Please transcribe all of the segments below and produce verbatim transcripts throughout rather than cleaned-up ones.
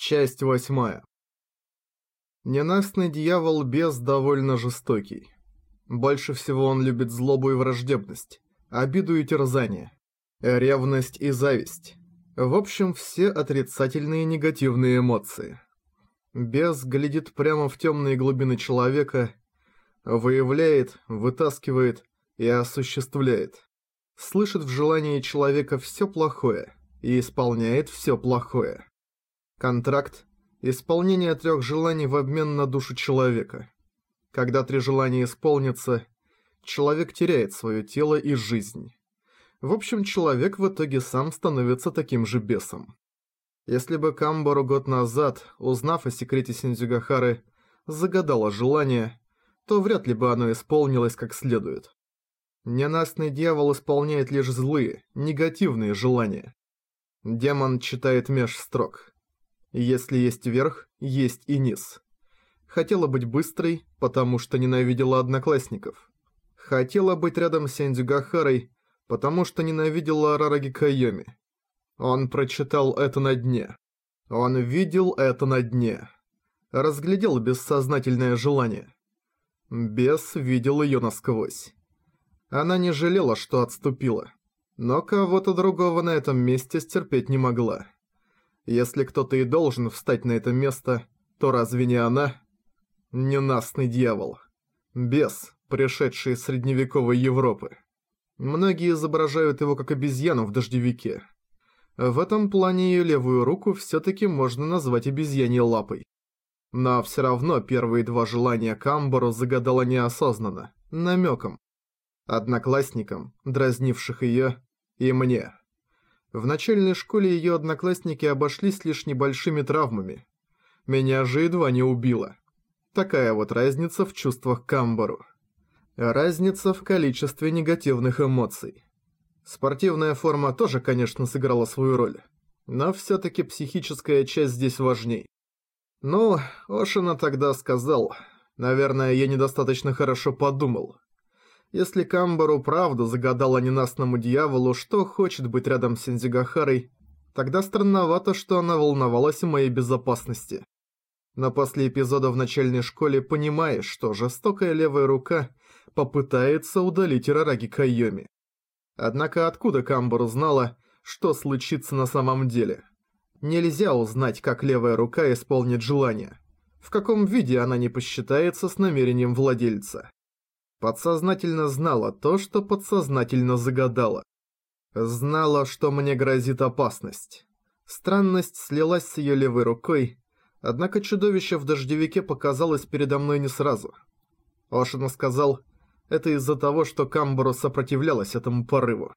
Часть восьмая. Ненастный дьявол-бес довольно жестокий. Больше всего он любит злобу и враждебность, обиду и терзание, ревность и зависть. В общем, все отрицательные и негативные эмоции. Бес глядит прямо в темные глубины человека, выявляет, вытаскивает и осуществляет. Слышит в желании человека все плохое и исполняет все плохое. Контракт – исполнение трех желаний в обмен на душу человека. Когда три желания исполнятся, человек теряет свое тело и жизнь. В общем, человек в итоге сам становится таким же бесом. Если бы Камбару год назад, узнав о секрете Синдзюгахары, загадала желание, то вряд ли бы оно исполнилось как следует. Ненастный дьявол исполняет лишь злые, негативные желания. Демон читает меж строк. Если есть верх, есть и низ. Хотела быть быстрой, потому что ненавидела одноклассников. Хотела быть рядом с Синдзюгахарой, потому что ненавидела Арараги Кайоми. Он прочитал это на дне. Он видел это на дне. Разглядел бессознательное желание. Бес видел ее насквозь. Она не жалела, что отступила. Но кого-то другого на этом месте стерпеть не могла. Если кто-то и должен встать на это место, то разве не она? Ненастный дьявол. Бес, пришедший из средневековой Европы. Многие изображают его как обезьяну в дождевике. В этом плане ее левую руку все-таки можно назвать обезьяньей лапой. Но все равно первые два желания Камбару загадала неосознанно, намеком. Одноклассникам, дразнивших ее, и мне. В начальной школе ее одноклассники обошлись лишь небольшими травмами. Меня же едва не убило. Такая вот разница в чувствах к Камбару. Разница в количестве негативных эмоций. Спортивная форма тоже, конечно, сыграла свою роль. Но все-таки психическая часть здесь важней. Ну, Ошина тогда сказал. Наверное, я недостаточно хорошо подумал. Если Камбару правда загадала ненастному дьяволу, что хочет быть рядом с Синдзюгахарой, тогда странновато, что она волновалась о моей безопасности. Но после эпизода в начальной школе понимаешь, что жестокая левая рука попытается удалить Арараги Кайоми. Однако откуда Камбару знала, что случится на самом деле? Нельзя узнать, как левая рука исполнит желание. В каком виде она не посчитается с намерением владельца. Подсознательно знала то, что подсознательно загадала. Знала, что мне грозит опасность. Странность слилась с ее левой рукой, однако чудовище в дождевике показалось передо мной не сразу. Ошина сказал, это из-за того, что Камбару сопротивлялась этому порыву.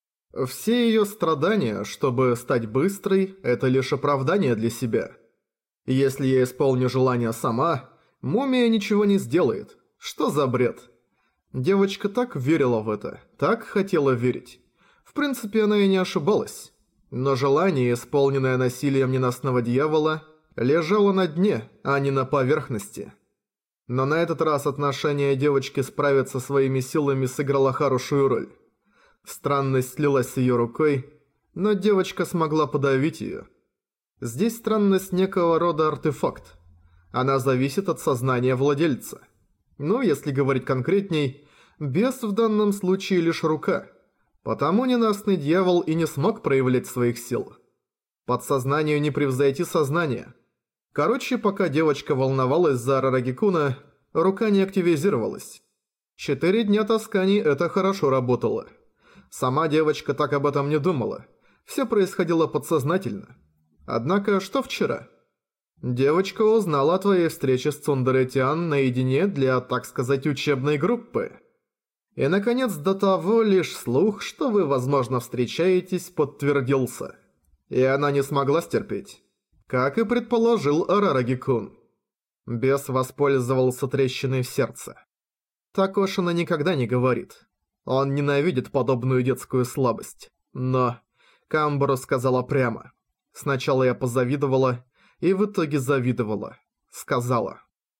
Все ее страдания, чтобы стать быстрой, это лишь оправдание для себя. Если я исполню желание сама, мумия ничего не сделает. Что за бред? Девочка так верила в это, так хотела верить. В принципе, она и не ошибалась. Но желание, исполненное насилием ненастного дьявола, лежало на дне, а не на поверхности. Но на этот раз отношение девочки справиться своими силами сыграло хорошую роль. Странность слилась с ее рукой, но девочка смогла подавить ее. Здесь странность некого рода артефакт. Она зависит от сознания владельца. Ну, если говорить конкретней, бес в данном случае лишь рука. Потому ненастный дьявол и не смог проявлять своих сил. Подсознанию не превзойти сознание. Короче, пока девочка волновалась за Арараги-куна, рука не активизировалась. Четыре дня тасканий это хорошо работало. Сама девочка так об этом не думала. Все происходило подсознательно. Однако, что вчера? Девочка узнала о твоей встрече с Цундере-тян наедине для, так сказать, учебной группы. И, наконец, до того лишь слух, что вы, возможно, встречаетесь, подтвердился. И она не смогла стерпеть. Как и предположил Арараги-кун. Бес воспользовался трещиной в сердце. Так Ошина никогда не говорит. Он ненавидит подобную детскую слабость. Но Камбару сказала прямо. Сначала я позавидовала, и в итоге завидовала. Сказала.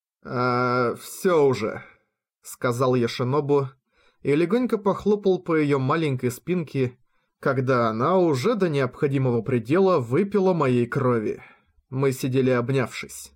«А, всё уже», — сказал я Шинобу, и легонько похлопал по её маленькой спинке, когда она уже до необходимого предела выпила моей крови. Мы сидели обнявшись.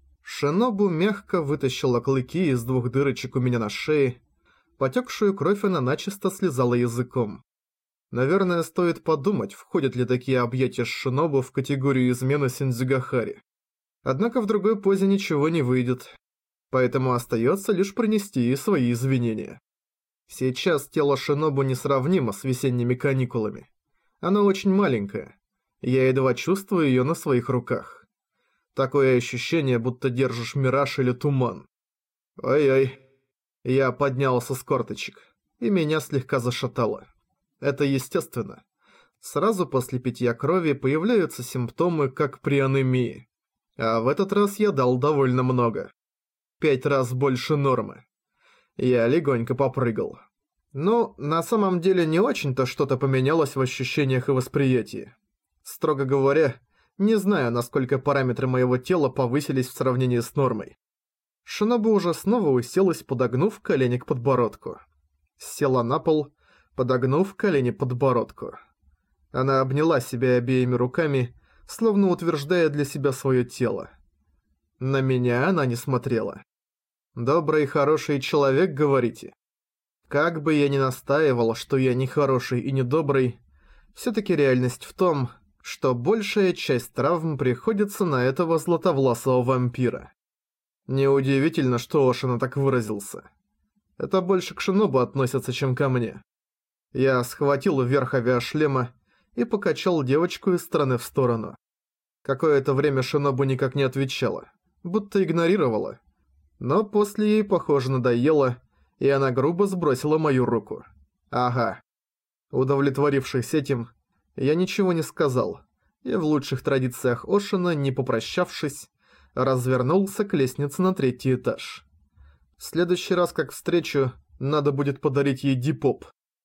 Шинобу мягко вытащила клыки из двух дырочек у меня на шее. Потекшую кровь она начисто слезала языком. Наверное, стоит подумать, входят ли такие объятия с Шинобу в категорию измены Синдзюгахари. Однако в другой позе ничего не выйдет. Поэтому остается лишь принести ей свои извинения. Сейчас тело Шинобу несравнимо с весенними каникулами. Оно очень маленькое. Я едва чувствую ее на своих руках. Такое ощущение, будто держишь мираж или туман. Ой-ой. Я поднялся с корточек, и меня слегка зашатало. Это естественно. Сразу после питья крови появляются симптомы, как при анемии. А в этот раз я дал довольно много. Пять раз больше нормы. Я легонько попрыгал. Ну, на самом деле не очень-то что-то поменялось в ощущениях и восприятии. Строго говоря, не знаю, насколько параметры моего тела повысились в сравнении с нормой. Шинобу уже снова уселась, подогнув колени к подбородку. Села на пол, подогнув колени к подбородку. Она обняла себя обеими руками, словно утверждая для себя свое тело. На меня она не смотрела. «Добрый и хороший человек, говорите?» Как бы я ни настаивал, что я не хороший и не добрый, все-таки реальность в том, что большая часть травм приходится на этого златовласого вампира. Неудивительно, что Ошина так выразился. Это больше к Шинобу относится, чем ко мне. Я схватил вверх авиашлема и покачал девочку из стороны в сторону. Какое-то время Шинобу никак не отвечала, будто игнорировала. Но после ей, похоже, надоело, и она грубо сбросила мою руку. Ага. Удовлетворившись этим, я ничего не сказал, и в лучших традициях Ошина, не попрощавшись, развернулся к лестнице на третий этаж. В следующий раз, как встречу, надо будет подарить ей дипоп.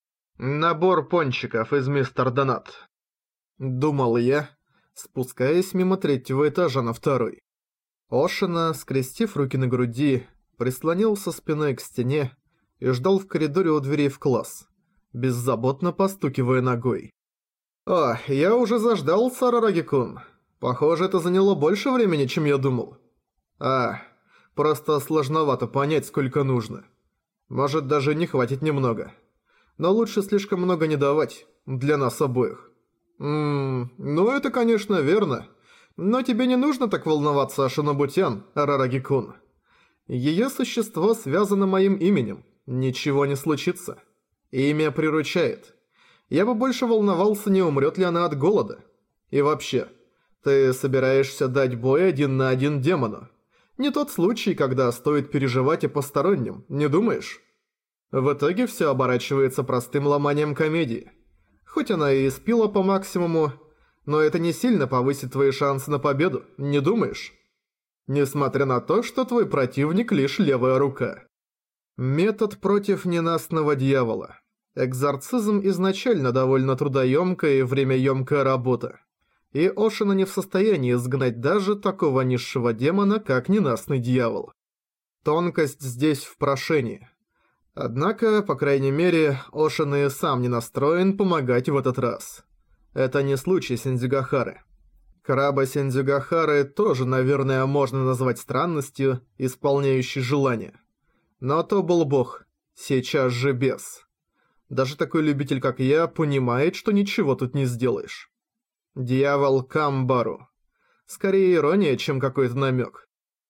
Набор пончиков из мистер Донат. Думал я, спускаясь мимо третьего этажа на второй. Ошина, скрестив руки на груди, прислонился спиной к стене и ждал в коридоре у дверей в класс, беззаботно постукивая ногой. «О, я уже заждался, Арараги-кун. Похоже, это заняло больше времени, чем я думал. А, просто сложновато понять, сколько нужно. Может, даже не хватит немного. Но лучше слишком много не давать, для нас обоих. Ммм, ну это, конечно, верно. Но тебе не нужно так волноваться о Шинобутян, Арараги-кун. Её существо связано моим именем. Ничего не случится. Имя приручает. Я бы больше волновался, не умрет ли она от голода. И вообще, ты собираешься дать бой один на один демону. Не тот случай, когда стоит переживать о постороннем, не думаешь? В итоге все оборачивается простым ломанием комедии. Хоть она и испила по максимуму, но это не сильно повысит твои шансы на победу, не думаешь? Несмотря на то, что твой противник лишь левая рука. Метод против ненастного дьявола. Экзорцизм изначально довольно трудоемкая и времяемкая работа. И Ошина не в состоянии изгнать даже такого низшего демона, как ненастный дьявол. Тонкость здесь в прошении. Однако, по крайней мере, Ошина и сам не настроен помогать в этот раз. Это не случай Синдзюгахары. Краба Синдзюгахары тоже, наверное, можно назвать странностью, исполняющей желание. Но то был бог, сейчас же бес. Даже такой любитель, как я, понимает, что ничего тут не сделаешь. Дьявол Камбару. Скорее ирония, чем какой-то намек.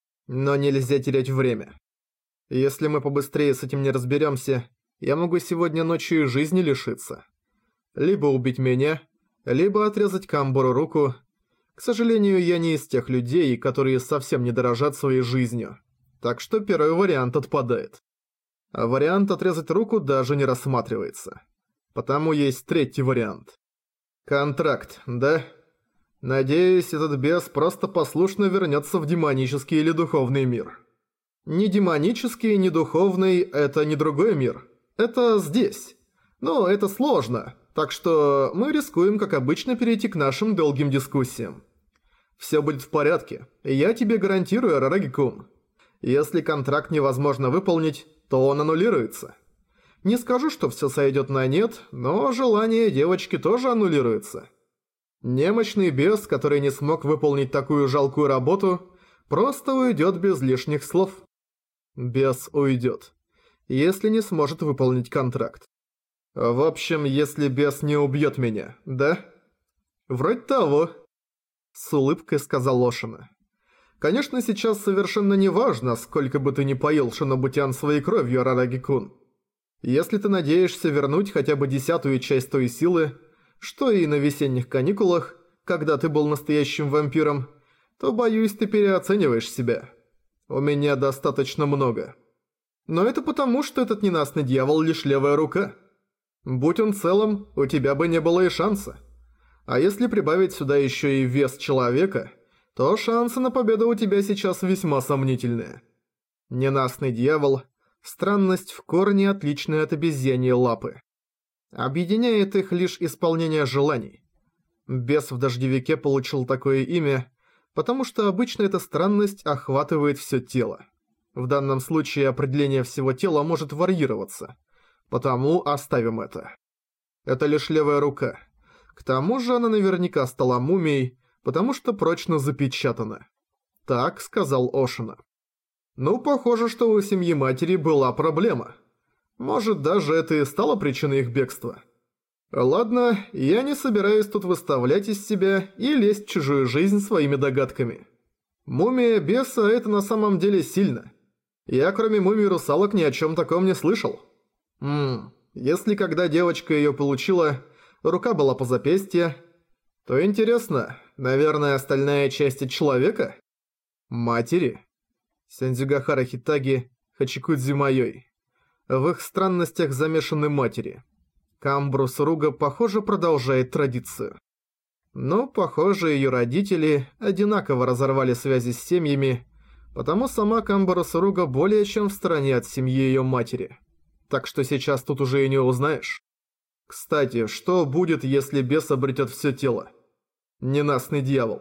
Но нельзя терять время. Если мы побыстрее с этим не разберемся, я могу сегодня ночью и жизни лишиться. Либо убить меня, либо отрезать Камбару руку. К сожалению, я не из тех людей, которые совсем не дорожат своей жизнью. Так что первый вариант отпадает. А вариант отрезать руку даже не рассматривается. Потому есть третий вариант. Контракт, да? Надеюсь, этот бес просто послушно вернется в демонический или духовный мир. Ни демонический, ни духовный – это не другой мир. Это здесь. Но это сложно, так что мы рискуем, как обычно, перейти к нашим долгим дискуссиям. Все будет в порядке, я тебе гарантирую, Арараги-кун. Если контракт невозможно выполнить, то он аннулируется. Не скажу, что все сойдет на нет, но желание девочки тоже аннулируется. Немощный бес, который не смог выполнить такую жалкую работу, просто уйдет без лишних слов. Бес уйдет, если не сможет выполнить контракт. В общем, если бес не убьет меня, да? Вроде того, с улыбкой сказал Ошина. Конечно, сейчас совершенно не важно, сколько бы ты ни поил Шинобутян своей кровью, Арараги-кун. Если ты надеешься вернуть хотя бы десятую часть той силы, что и на весенних каникулах, когда ты был настоящим вампиром, то, боюсь, ты переоцениваешь себя. У меня достаточно много. Но это потому, что этот ненастный дьявол лишь левая рука. Будь он целым, у тебя бы не было и шанса. А если прибавить сюда еще и вес человека, то шансы на победу у тебя сейчас весьма сомнительные. Ненастный дьявол – странность в корне отличная от обезьяньей лапы. Объединяет их лишь исполнение желаний. Бес в дождевике получил такое имя, потому что обычно эта странность охватывает все тело. В данном случае определение всего тела может варьироваться, потому оставим это. Это лишь левая рука. К тому же она наверняка стала мумией, потому что прочно запечатана. Так сказал Ошина. Ну, похоже, что у семьи матери была проблема. Может, даже это и стало причиной их бегства. Ладно, я не собираюсь тут выставлять из себя и лезть в чужую жизнь своими догадками. Мумия беса – это на самом деле сильно. Я, кроме мумии русалок, ни о чем таком не слышал. Ммм, если когда девочка ее получила, рука была по запястье, то интересно, наверное, остальная часть человека? Матери? Сендзюгахара Хитаги, Хачикудзи Майой. В их странностях замешаны матери. Камбрус Руга, похоже, продолжает традицию. Но, похоже, ее родители одинаково разорвали связи с семьями, потому сама Камбрус Руга более чем в стороне от семьи ее матери. Так что сейчас тут уже и не узнаешь. Кстати, что будет, если бес обретет все тело? Ненастный дьявол.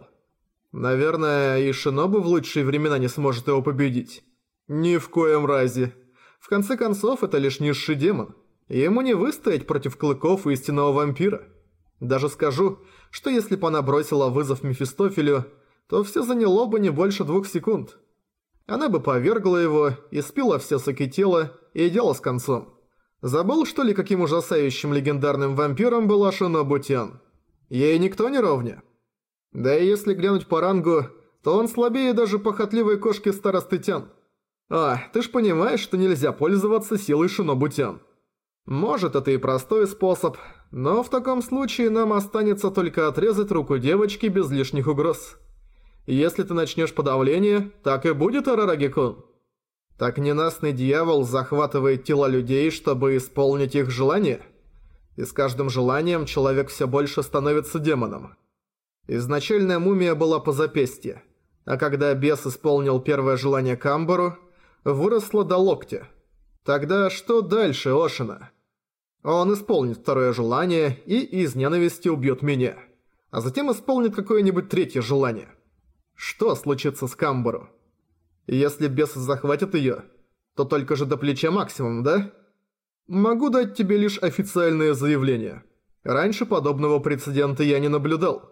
Наверное, и Шинобу в лучшие времена не сможет его победить. Ни в коем разе. В конце концов, это лишь низший демон. Ему не выстоять против клыков истинного вампира. Даже скажу, что если бы она бросила вызов Мефистофелю, то все заняло бы не больше двух секунд. Она бы повергла его, испила все соки тела, и дело с концом. Забыл, что ли, каким ужасающим легендарным вампиром была Шинобутян? Ей никто не ровня. Да и если глянуть по рангу, то он слабее даже похотливой кошки старосты Тян. А, ты ж понимаешь, что нельзя пользоваться силой Шинобутян. Может, это и простой способ, но в таком случае нам останется только отрезать руку девочки без лишних угроз. Если ты начнешь подавление, так и будет, Арараги-кун. Так ненастный дьявол захватывает тела людей, чтобы исполнить их желания? И с каждым желанием человек все больше становится демоном. Изначальная мумия была по запястье, а когда бес исполнил первое желание Камбару, выросла до локтя. Тогда что дальше, Ошина? Он исполнит второе желание и из ненависти убьет меня, а затем исполнит какое-нибудь третье желание. Что случится с Камбару? Если бес захватит ее, то только же до плеча максимум, да? Могу дать тебе лишь официальное заявление. Раньше подобного прецедента я не наблюдал.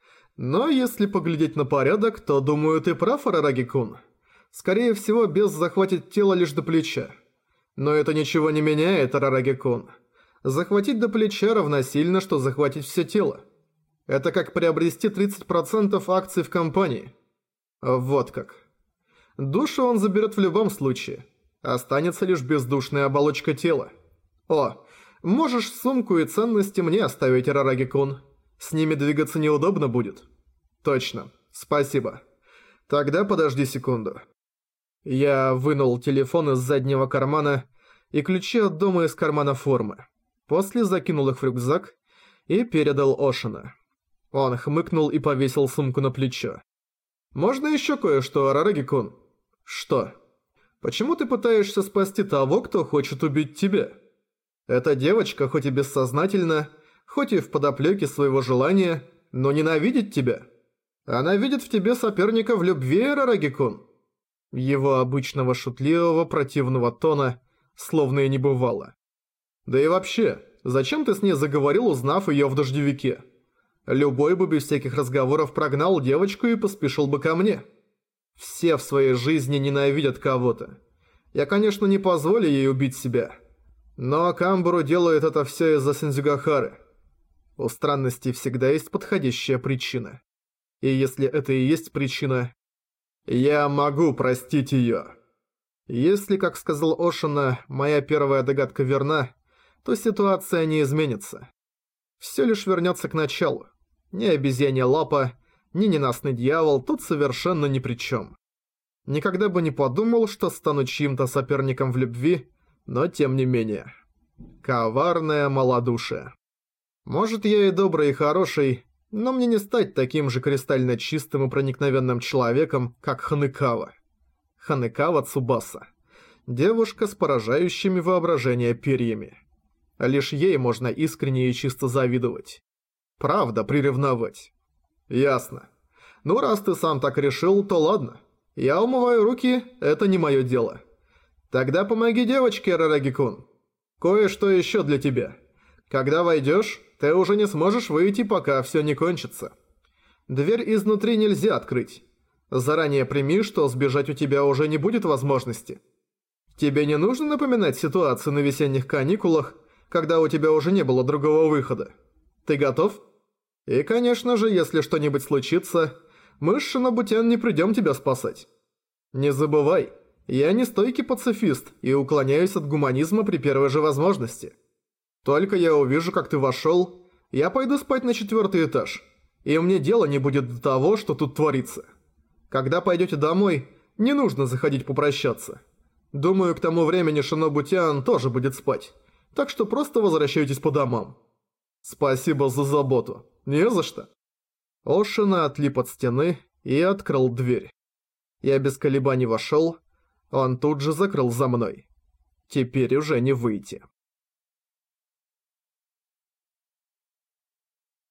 Но если поглядеть на порядок, то, думаю, ты прав, Арараги-кун. Скорее всего, бес захватит тело лишь до плеча. Но это ничего не меняет, Арараги-кун. Захватить до плеча равносильно, что захватить все тело. Это как приобрести тридцать процентов акций в компании. Вот как. Душу он заберет в любом случае. Останется лишь бездушная оболочка тела. О, можешь сумку и ценности мне оставить, Арараги-кун. С ними двигаться неудобно будет. Точно. Спасибо. Тогда подожди секунду. Я вынул телефон из заднего кармана и ключи от дома из кармана формы. После закинул их в рюкзак и передал Ошина. Он хмыкнул и повесил сумку на плечо. «Можно еще кое-что, Арараги-кун?» «Что? Почему ты пытаешься спасти того, кто хочет убить тебя? Эта девочка, хоть и бессознательно, хоть и в подоплеке своего желания, но ненавидит тебя. Она видит в тебе соперника в любви, Арараги-кун». Его обычного шутливого противного тона словно и не бывало. «Да и вообще, зачем ты с ней заговорил, узнав ее в дождевике? Любой бы без всяких разговоров прогнал девочку и поспешил бы ко мне. Все в своей жизни ненавидят кого-то. Я, конечно, не позволю ей убить себя. Но Камбару делает это все из-за Сэндзюгахары. У странностей всегда есть подходящая причина. И если это и есть причина, я могу простить ее. Если, как сказал Ошина, моя первая догадка верна, то ситуация не изменится. Все лишь вернется к началу. Ни обезьянья лапа, ни ненастный дьявол тут совершенно ни при чем. Никогда бы не подумал, что стану чьим-то соперником в любви, но тем не менее. Коварное малодушие. Может, я и добрый, и хороший, но мне не стать таким же кристально чистым и проникновенным человеком, как Ханекава. Ханекава Цубаса. Девушка с поражающими воображение перьями. Лишь ей можно искренне и чисто завидовать. Правда, приревновать. Ясно. Ну, раз ты сам так решил, то ладно. Я умываю руки, это не мое дело. Тогда помоги девочке, Рараги-кун. Кое-что еще для тебя. Когда войдешь, ты уже не сможешь выйти, пока все не кончится. Дверь изнутри нельзя открыть. Заранее прими, что сбежать у тебя уже не будет возможности. Тебе не нужно напоминать ситуацию на весенних каникулах, когда у тебя уже не было другого выхода. Ты готов? И, конечно же, если что-нибудь случится, мы с Шинобутян не придем тебя спасать. Не забывай, я не стойкий пацифист и уклоняюсь от гуманизма при первой же возможности. Только я увижу, как ты вошел, я пойду спать на четвертый этаж, и мне дела не будет до того, что тут творится. Когда пойдете домой, не нужно заходить попрощаться. Думаю, к тому времени Шинобутян тоже будет спать, так что просто возвращайтесь по домам. Спасибо за заботу. Не за что. Ошина отлип от стены и открыл дверь. Я без колебаний вошел, он тут же закрыл за мной. Теперь уже не выйти.